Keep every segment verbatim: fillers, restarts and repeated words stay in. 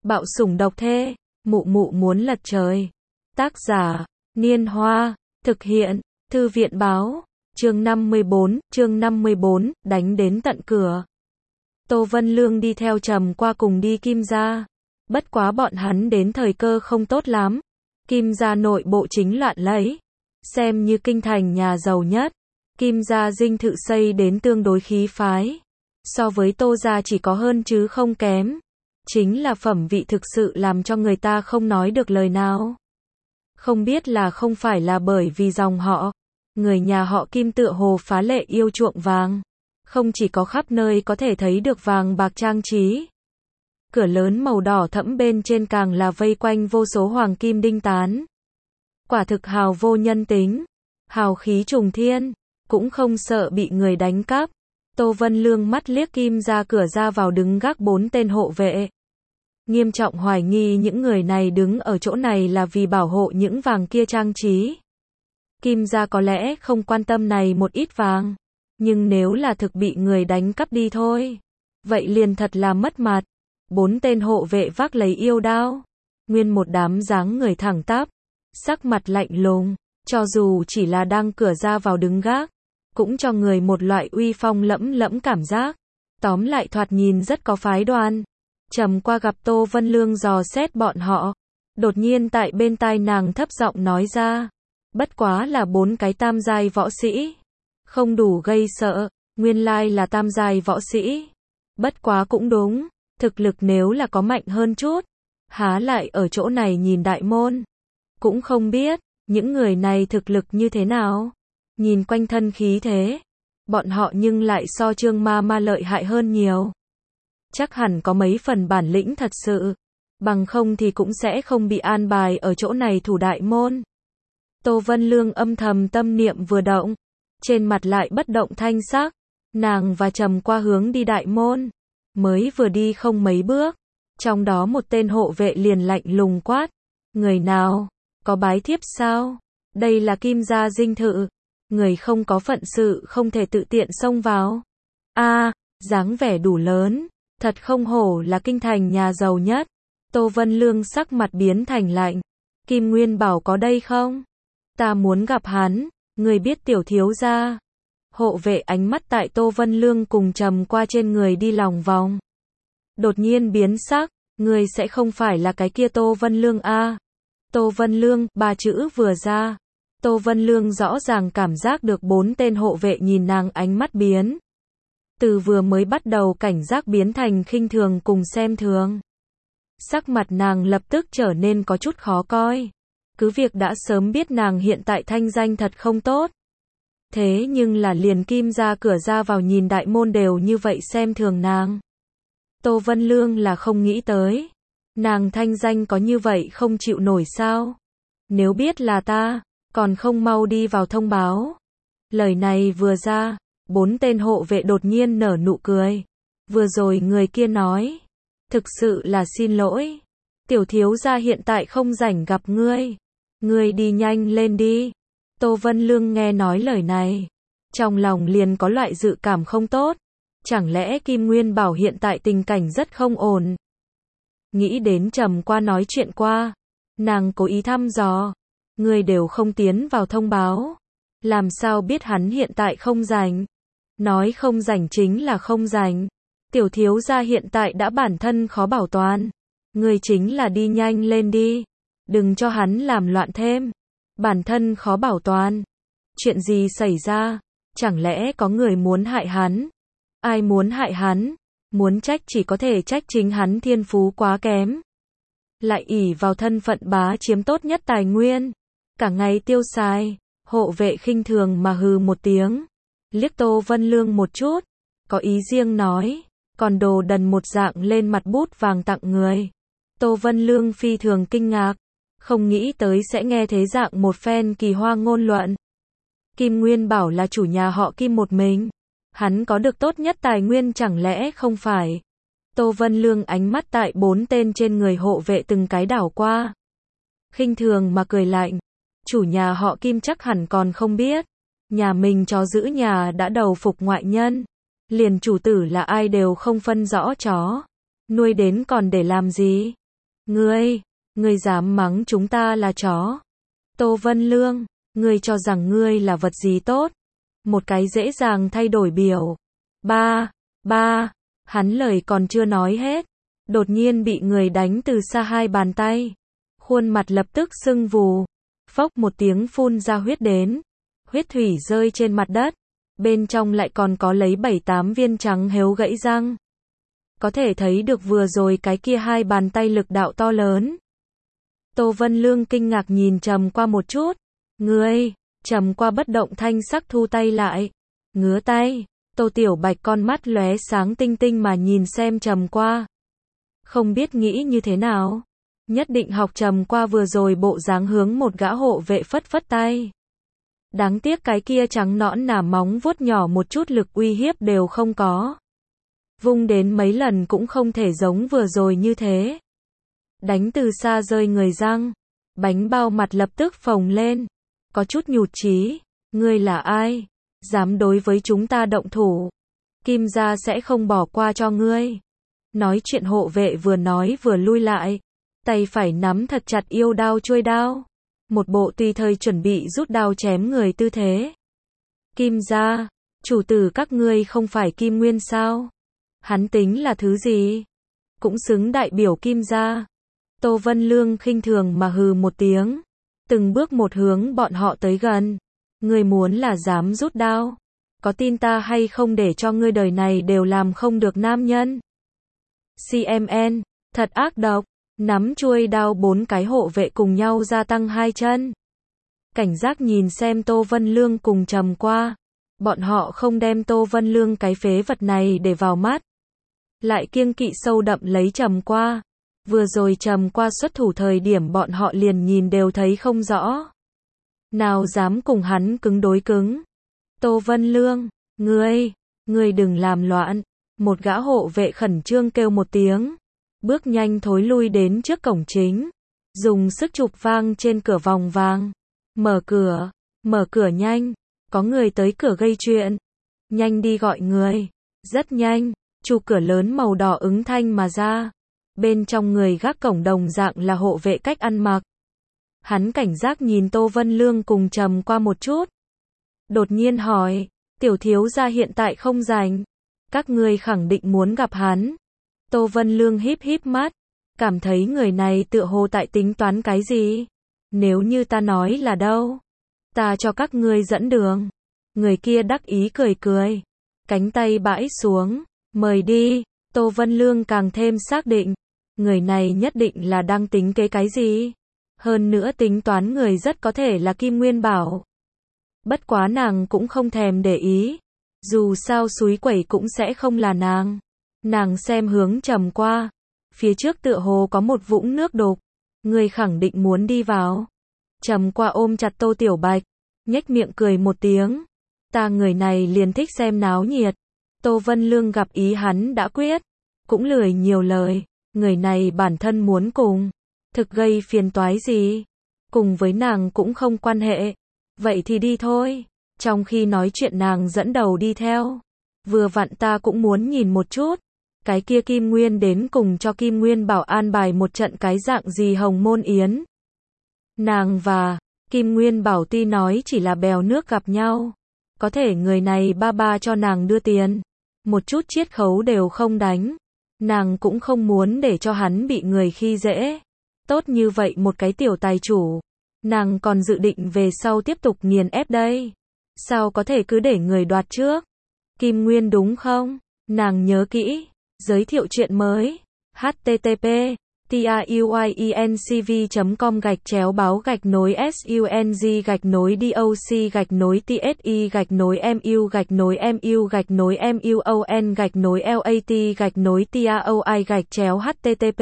Bạo sủng độc thê, mụ mụ muốn lật trời. Tác giả, Niên Hoa, thực hiện, Thư viện báo, chương năm mươi bốn, chương năm mươi bốn, đánh đến tận cửa. Tô Vân Lương đi theo Trầm Qua cùng đi Kim gia. Bất quá bọn hắn đến thời cơ không tốt lắm. Kim gia nội bộ chính loạn lấy. Xem như kinh thành nhà giàu nhất. Kim gia dinh thự xây đến tương đối khí phái. So với Tô gia chỉ có hơn chứ không kém. Chính là phẩm vị thực sự làm cho người ta không nói được lời nào. Không biết là không phải là bởi vì dòng họ. Người nhà họ Kim tựa hồ phá lệ yêu chuộng vàng. Không chỉ có khắp nơi có thể thấy được vàng bạc trang trí. Cửa lớn màu đỏ thẫm bên trên càng là vây quanh vô số hoàng kim đinh tán. Quả thực hào vô nhân tính. Hào khí trùng thiên. Cũng không sợ bị người đánh cắp. Tô Vân Lương mắt liếc Kim ra cửa ra vào đứng gác bốn tên hộ vệ. Nghiêm trọng hoài nghi những người này đứng ở chỗ này là vì bảo hộ những vàng kia trang trí. Kim gia có lẽ không quan tâm này một ít vàng. Nhưng nếu là thực bị người đánh cắp đi thôi. Vậy liền thật là mất mặt. Bốn tên hộ vệ vác lấy yêu đao. Nguyên một đám dáng người thẳng tắp. Sắc mặt lạnh lùng. Cho dù chỉ là đang cửa ra vào đứng gác. Cũng cho người một loại uy phong lẫm lẫm cảm giác. Tóm lại thoạt nhìn rất có phái đoan. Trầm Qua gặp Tô Vân Lương dò xét bọn họ. Đột nhiên tại bên tai nàng thấp giọng nói ra. Bất quá là bốn cái tam giai võ sĩ. Không đủ gây sợ. Nguyên lai là tam giai võ sĩ. Bất quá cũng đúng. Thực lực nếu là có mạnh hơn chút. Há lại ở chỗ này nhìn đại môn. Cũng không biết. Những người này thực lực như thế nào. Nhìn quanh thân khí thế. Bọn họ nhưng lại so Trương Ma Ma lợi hại hơn nhiều. Chắc hẳn có mấy phần bản lĩnh thật sự. Bằng không thì cũng sẽ không bị an bài ở chỗ này thủ đại môn. Tô Vân Lương âm thầm tâm niệm vừa động. Trên mặt lại bất động thanh sắc. Nàng và Trầm Qua hướng đi đại môn. Mới vừa đi không mấy bước. Trong đó một tên hộ vệ liền lạnh lùng quát. Người nào? Có bái thiếp sao? Đây là Kim gia dinh thự. Người không có phận sự không thể tự tiện xông vào. A, dáng vẻ đủ lớn. Thật không hổ là kinh thành nhà giàu nhất. Tô Vân Lương sắc mặt biến thành lạnh. Kim Nguyên Bảo có đây không? Ta muốn gặp hắn. Người biết tiểu thiếu gia. Hộ vệ ánh mắt tại Tô Vân Lương cùng Trầm Qua trên người đi lòng vòng. Đột nhiên biến sắc. Người sẽ không phải là cái kia Tô Vân Lương a? Tô Vân Lương, ba chữ vừa ra. Tô Vân Lương rõ ràng cảm giác được bốn tên hộ vệ nhìn nàng ánh mắt biến. Từ vừa mới bắt đầu cảnh giác biến thành khinh thường cùng xem thường. Sắc mặt nàng lập tức trở nên có chút khó coi. Cứ việc đã sớm biết nàng hiện tại thanh danh thật không tốt. Thế nhưng là liền Kim ra cửa ra vào nhìn đại môn đều như vậy xem thường nàng. Tô Vân Lương là không nghĩ tới. Nàng thanh danh có như vậy không chịu nổi sao? Nếu biết là ta, còn không mau đi vào thông báo. Lời này vừa ra, bốn tên hộ vệ đột nhiên nở nụ cười. Vừa rồi người kia nói, thực sự là xin lỗi. Tiểu thiếu gia hiện tại không rảnh gặp ngươi. Ngươi đi nhanh lên đi. Tô Vân Lương nghe nói lời này. Trong lòng liền có loại dự cảm không tốt. Chẳng lẽ Kim Nguyên Bảo hiện tại tình cảnh rất không ổn. Nghĩ đến Trầm Qua nói chuyện qua. Nàng cố ý thăm dò. Người đều không tiến vào thông báo. Làm sao biết hắn hiện tại không rảnh. Nói không rảnh chính là không rảnh. Tiểu thiếu gia hiện tại đã bản thân khó bảo toàn. Người chính là đi nhanh lên đi. Đừng cho hắn làm loạn thêm. Bản thân khó bảo toàn. Chuyện gì xảy ra? Chẳng lẽ có người muốn hại hắn? Ai muốn hại hắn? Muốn trách chỉ có thể trách chính hắn thiên phú quá kém. Lại ỷ vào thân phận bá chiếm tốt nhất tài nguyên. Cả ngày tiêu xài. Hộ vệ khinh thường mà hừ một tiếng. Liếc Tô Vân Lương một chút. Có ý riêng nói. Còn đồ đần một dạng lên mặt bút vàng tặng người. Tô Vân Lương phi thường kinh ngạc. Không nghĩ tới sẽ nghe thế dạng một phen kỳ hoa ngôn luận. Kim Nguyên Bảo là chủ nhà họ Kim một mình. Hắn có được tốt nhất tài nguyên chẳng lẽ không phải. Tô Vân Lương ánh mắt tại bốn tên trên người hộ vệ từng cái đảo qua. Khinh thường mà cười lạnh. Chủ nhà họ Kim chắc hẳn còn không biết. Nhà mình chó giữ nhà đã đầu phục ngoại nhân. Liền chủ tử là ai đều không phân rõ chó. Nuôi đến còn để làm gì? Ngươi, ngươi dám mắng chúng ta là chó. Tô Vân Lương, ngươi cho rằng ngươi là vật gì tốt. Một cái dễ dàng thay đổi biểu. Ba, ba, hắn lời còn chưa nói hết. Đột nhiên bị người đánh từ xa hai bàn tay. Khuôn mặt lập tức sưng vù. Phốc một tiếng phun ra huyết đến. Huyết thủy rơi trên mặt đất. Bên trong lại còn có lấy bảy tám viên trắng héo gãy răng. Có thể thấy được vừa rồi cái kia hai bàn tay lực đạo to lớn. Tô Vân Lương kinh ngạc nhìn Trầm Qua một chút. Ngươi, Trầm Qua bất động thanh sắc thu tay lại. Ngứa tay, Tô Tiểu Bạch con mắt lóe sáng tinh tinh mà nhìn xem Trầm Qua. Không biết nghĩ như thế nào. Nhất định học Trầm Qua vừa rồi bộ dáng hướng một gã hộ vệ phất phất tay. Đáng tiếc cái kia trắng nõn nà móng vuốt nhỏ một chút lực uy hiếp đều không có. Vung đến mấy lần cũng không thể giống vừa rồi như thế. Đánh từ xa rơi người răng. Bánh bao mặt lập tức phồng lên. Có chút nhụt chí. Ngươi là ai? Dám đối với chúng ta động thủ. Kim gia sẽ không bỏ qua cho ngươi. Nói chuyện hộ vệ vừa nói vừa lui lại. Tay phải nắm thật chặt yêu đao chuôi đao. Một bộ tùy thời chuẩn bị rút đao chém người tư thế. Kim gia, chủ tử các ngươi không phải Kim Nguyên sao? Hắn tính là thứ gì? Cũng xứng đại biểu Kim gia. Tô Vân Lương khinh thường mà hừ một tiếng. Từng bước một hướng bọn họ tới gần. Ngươi muốn là dám rút đao. Có tin ta hay không để cho ngươi đời này đều làm không được nam nhân? xê em en, thật ác độc. Nắm chuôi đao bốn cái hộ vệ cùng nhau gia tăng hai chân. Cảnh giác nhìn xem Tô Vân Lương cùng Trầm Qua. Bọn họ không đem Tô Vân Lương cái phế vật này để vào mắt. Lại kiêng kỵ sâu đậm lấy Trầm Qua. Vừa rồi Trầm Qua xuất thủ thời điểm bọn họ liền nhìn đều thấy không rõ. Nào dám cùng hắn cứng đối cứng. Tô Vân Lương, ngươi, ngươi đừng làm loạn. Một gã hộ vệ khẩn trương kêu một tiếng. Bước nhanh thối lui đến trước cổng chính. Dùng sức chụp vang trên cửa vòng vàng. Mở cửa, mở cửa nhanh. Có người tới cửa gây chuyện. Nhanh đi gọi người. Rất nhanh, chu cửa lớn màu đỏ ứng thanh mà ra. Bên trong người gác cổng đồng dạng là hộ vệ cách ăn mặc. Hắn cảnh giác nhìn Tô Vân Lương cùng Trầm Qua một chút. Đột nhiên hỏi, tiểu thiếu gia hiện tại không rảnh. Các ngươi khẳng định muốn gặp hắn. Tô Vân Lương híp híp mắt. Cảm thấy người này tựa hồ tại tính toán cái gì. Nếu như ta nói là đâu. Ta cho các ngươi dẫn đường. Người kia đắc ý cười cười. Cánh tay bãi xuống. Mời đi. Tô Vân Lương càng thêm xác định. Người này nhất định là đang tính kế cái gì. Hơn nữa tính toán người rất có thể là Kim Nguyên Bảo. Bất quá nàng cũng không thèm để ý. Dù sao xúi quẩy cũng sẽ không là nàng. Nàng xem hướng Trầm Qua. Phía trước tựa hồ có một vũng nước đục. Người khẳng định muốn đi vào. Trầm Qua ôm chặt Tô Tiểu Bạch. Nhếch miệng cười một tiếng. Ta người này liền thích xem náo nhiệt. Tô Vân Lương gặp ý hắn đã quyết. Cũng lười nhiều lời. Người này bản thân muốn cùng. Thực gây phiền toái gì. Cùng với nàng cũng không quan hệ. Vậy thì đi thôi. Trong khi nói chuyện nàng dẫn đầu đi theo. Vừa vặn ta cũng muốn nhìn một chút. Cái kia Kim Nguyên đến cùng cho Kim Nguyên Bảo an bài một trận cái dạng gì Hồng Môn Yến. Nàng và Kim Nguyên Bảo tuy nói chỉ là bèo nước gặp nhau. Có thể người này ba ba cho nàng đưa tiền. Một chút chiết khấu đều không đánh. Nàng cũng không muốn để cho hắn bị người khi dễ. Tốt như vậy một cái tiểu tài chủ. Nàng còn dự định về sau tiếp tục nghiền ép đây. Sao có thể cứ để người đoạt trước. Kim Nguyên đúng không? Nàng nhớ kỹ. Giới thiệu chuyện mới. H T T P tuyencv chấm com gạch chéo báo gạch nối sung gạch nối doc gạch nối tsi gạch nối mu gạch nối mu gạch nối muon gạch nối lat gạch nối taoi gạch chéo http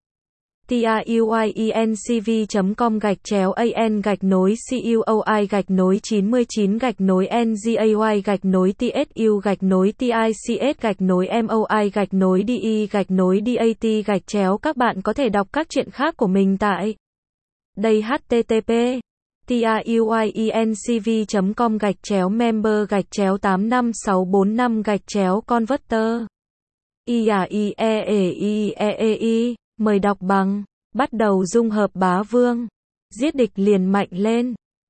tuyencv chấm com gạch chéo an gạch nối cuoi gạch nối chín mươi chín gạch nối ngay gạch nối tsu gạch nối tics gạch nối moi gạch nối de gạch nối dat gạch chéo. Các bạn có thể đọc các chuyện khác của mình tại đây. Http tuyencv chấm com gạch chéo member gạch chéo tám năm sáu bốn năm gạch chéo converter. i a i e e i e e i. Mời đọc bằng bắt đầu dung hợp bá vương. Giết địch liền mạnh lên.